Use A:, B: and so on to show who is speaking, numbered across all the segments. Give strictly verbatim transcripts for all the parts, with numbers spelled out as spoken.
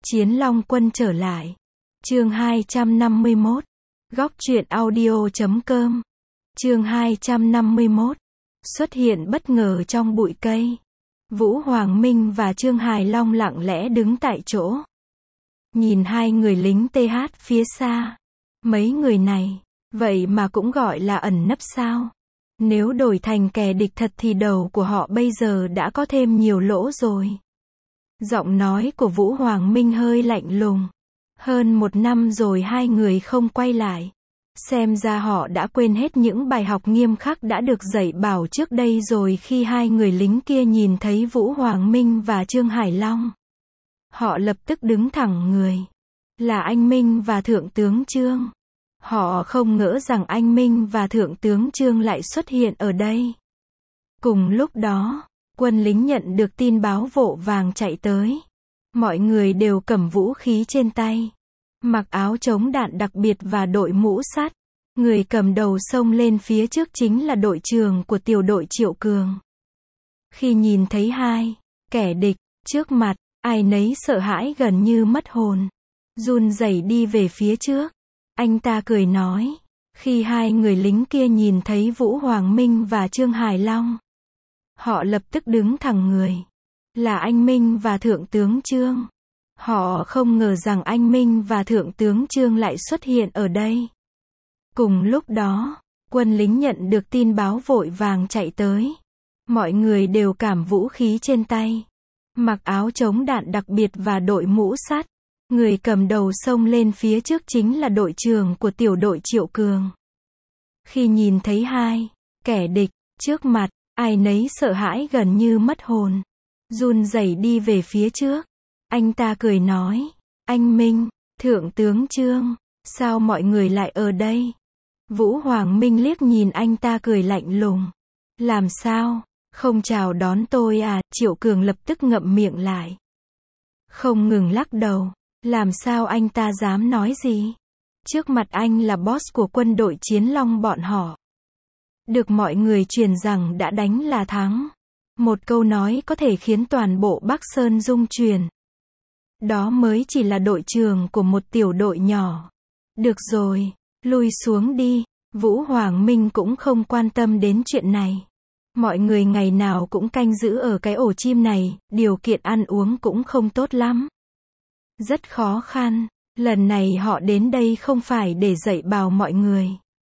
A: Chiến Long Quân trở lại. Chương hai trăm năm mươi mốt. Góc truyện audio chấm com. Chương hai trăm năm mươi mốt. Xuất hiện bất ngờ trong bụi cây. Vũ Hoàng Minh và Trương Hải Long lặng lẽ đứng tại chỗ. Nhìn hai người lính tê hát phía xa. Mấy người này, vậy mà cũng gọi là ẩn nấp sao? Nếu đổi thành kẻ địch thật thì đầu của họ bây giờ đã có thêm nhiều lỗ rồi. Giọng nói của Vũ Hoàng Minh hơi lạnh lùng. Hơn một năm rồi hai người không quay lại. Xem ra họ đã quên hết những bài học nghiêm khắc đã được dạy bảo trước đây rồi. Khi hai người lính kia nhìn thấy Vũ Hoàng Minh và Trương Hải Long, họ lập tức đứng thẳng người. Là anh Minh và Thượng tướng Trương. Họ không ngỡ rằng anh Minh và Thượng tướng Trương lại xuất hiện ở đây. Cùng lúc đó, quân lính nhận được tin báo vội vàng chạy tới. Mọi người đều cầm vũ khí trên tay, mặc áo chống đạn đặc biệt và đội mũ sắt. Người cầm đầu xông lên phía trước chính là đội trưởng của tiểu đội Triệu Cường. Khi nhìn thấy hai kẻ địch trước mặt, ai nấy sợ hãi gần như mất hồn, run rẩy đi về phía trước. Anh ta cười nói, khi hai người lính kia nhìn thấy Vũ Hoàng Minh và Trương Hải Long, họ lập tức đứng thẳng người. Là anh Minh và Thượng tướng Trương. Họ không ngờ rằng anh Minh và Thượng tướng Trương lại xuất hiện ở đây. Cùng lúc đó, quân lính nhận được tin báo vội vàng chạy tới. Mọi người đều cảm vũ khí trên tay, mặc áo chống đạn đặc biệt và đội mũ sắt. Người cầm đầu xông lên phía trước chính là đội trưởng của tiểu đội Triệu Cường. Khi nhìn thấy hai kẻ địch trước mặt, ai nấy sợ hãi gần như mất hồn, run rẩy đi về phía trước. Anh ta cười nói, anh Minh, Thượng tướng Trương, sao mọi người lại ở đây? Vũ Hoàng Minh liếc nhìn anh ta cười lạnh lùng. Làm sao, không chào đón tôi à? Triệu Cường lập tức ngậm miệng lại, không ngừng lắc đầu. Làm sao anh ta dám nói gì? Trước mặt anh là boss của quân đội Chiến Long bọn họ. Được mọi người truyền rằng đã đánh là thắng. Một câu nói có thể khiến toàn bộ Bắc Sơn rung chuyển. Đó mới chỉ là đội trưởng của một tiểu đội nhỏ. Được rồi, lui xuống đi. Vũ Hoàng Minh cũng không quan tâm đến chuyện này. Mọi người ngày nào cũng canh giữ ở cái ổ chim này, điều kiện ăn uống cũng không tốt lắm. Rất khó khăn. Lần này họ đến đây không phải để dạy bảo mọi người.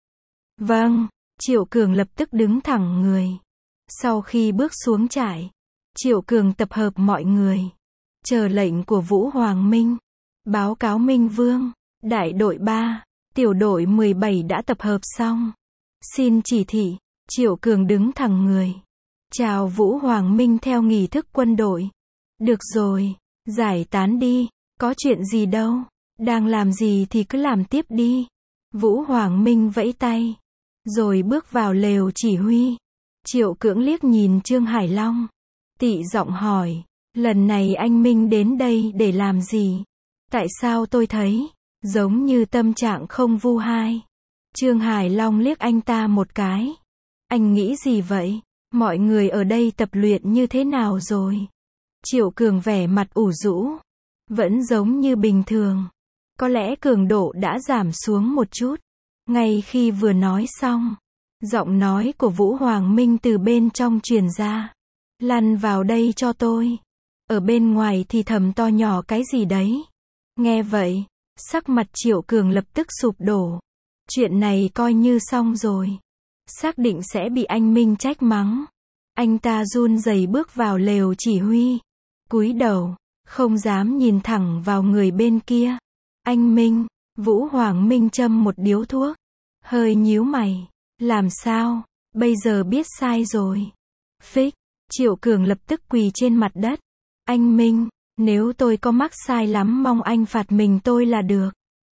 A: Vâng, Triệu Cường lập tức đứng thẳng người. Sau khi bước xuống trại, Triệu Cường tập hợp mọi người, chờ lệnh của Vũ Hoàng Minh. Báo cáo Minh Vương, đại đội ba, tiểu đội mười bảy đã tập hợp xong. Xin chỉ thị. Triệu Cường đứng thẳng người, chào Vũ Hoàng Minh theo nghi thức quân đội. Được rồi, giải tán đi. Có chuyện gì đâu, đang làm gì thì cứ làm tiếp đi. Vũ Hoàng Minh vẫy tay, rồi bước vào lều chỉ huy. Triệu Cưỡng liếc nhìn Trương Hải Long, tị giọng hỏi, lần này anh Minh đến đây để làm gì? Tại sao tôi thấy giống như tâm trạng không vu hai? Trương Hải Long liếc anh ta một cái. Anh nghĩ gì vậy? Mọi người ở đây tập luyện như thế nào rồi? Triệu Cường vẻ mặt ủ rũ. Vẫn giống như bình thường. Có lẽ cường độ đã giảm xuống một chút. Ngay khi vừa nói xong, giọng nói của Vũ Hoàng Minh từ bên trong truyền ra. Lăn vào đây cho tôi. Ở bên ngoài thì thầm to nhỏ cái gì đấy. Nghe vậy, sắc mặt Triệu Cường lập tức sụp đổ. Chuyện này coi như xong rồi. Xác định sẽ bị anh Minh trách mắng. Anh ta run rẩy bước vào lều chỉ huy, cúi đầu, không dám nhìn thẳng vào người bên kia. Anh Minh. Vũ Hoàng Minh châm một điếu thuốc, hơi nhíu mày. Làm sao? Bây giờ biết sai rồi. Phích. Triệu Cường lập tức quỳ trên mặt đất. Anh Minh, nếu tôi có mắc sai lắm mong anh phạt mình tôi là được.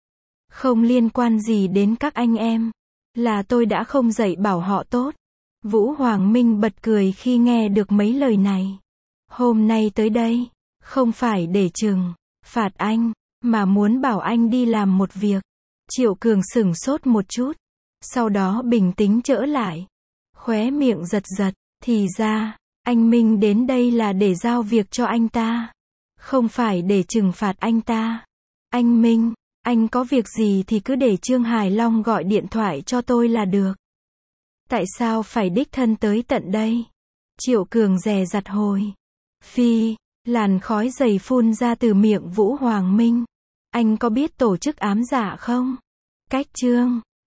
A: Không liên quan gì đến các anh em. Là tôi đã không dạy bảo họ tốt. Vũ Hoàng Minh bật cười khi nghe được mấy lời này. Hôm nay tới đây, không phải để trừng phạt anh, mà muốn bảo anh đi làm một việc. Triệu Cường sửng sốt một chút, sau đó bình tĩnh trở lại, khóe miệng giật giật. Thì ra, anh Minh đến đây là để giao việc cho anh ta. Không phải để trừng phạt anh ta. Anh Minh, anh có việc gì thì cứ để Trương Hải Long gọi điện thoại cho tôi là được. Tại sao phải đích thân tới tận đây? Triệu Cường dè dặt hồi. Phi, làn khói dày phun ra từ miệng Vũ Hoàng Minh. Anh có biết tổ chức ám dạ không? Cách Trương